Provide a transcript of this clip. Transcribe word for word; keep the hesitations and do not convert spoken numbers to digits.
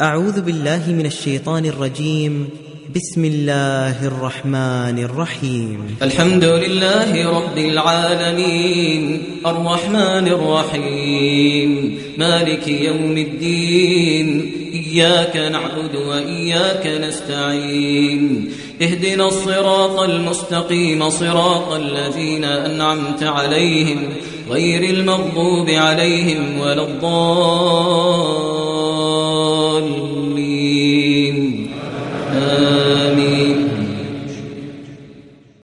أعوذ بالله من الشيطان الرجيم. بسم الله الرحمن الرحيم. الحمد لله رب العالمين، الرحمن الرحيم، مالك يوم الدين، إياك نعبد وإياك نستعين، اهدنا الصراط المستقيم، صراط الذين أنعمت عليهم غير المغضوب عليهم ولا الضالين.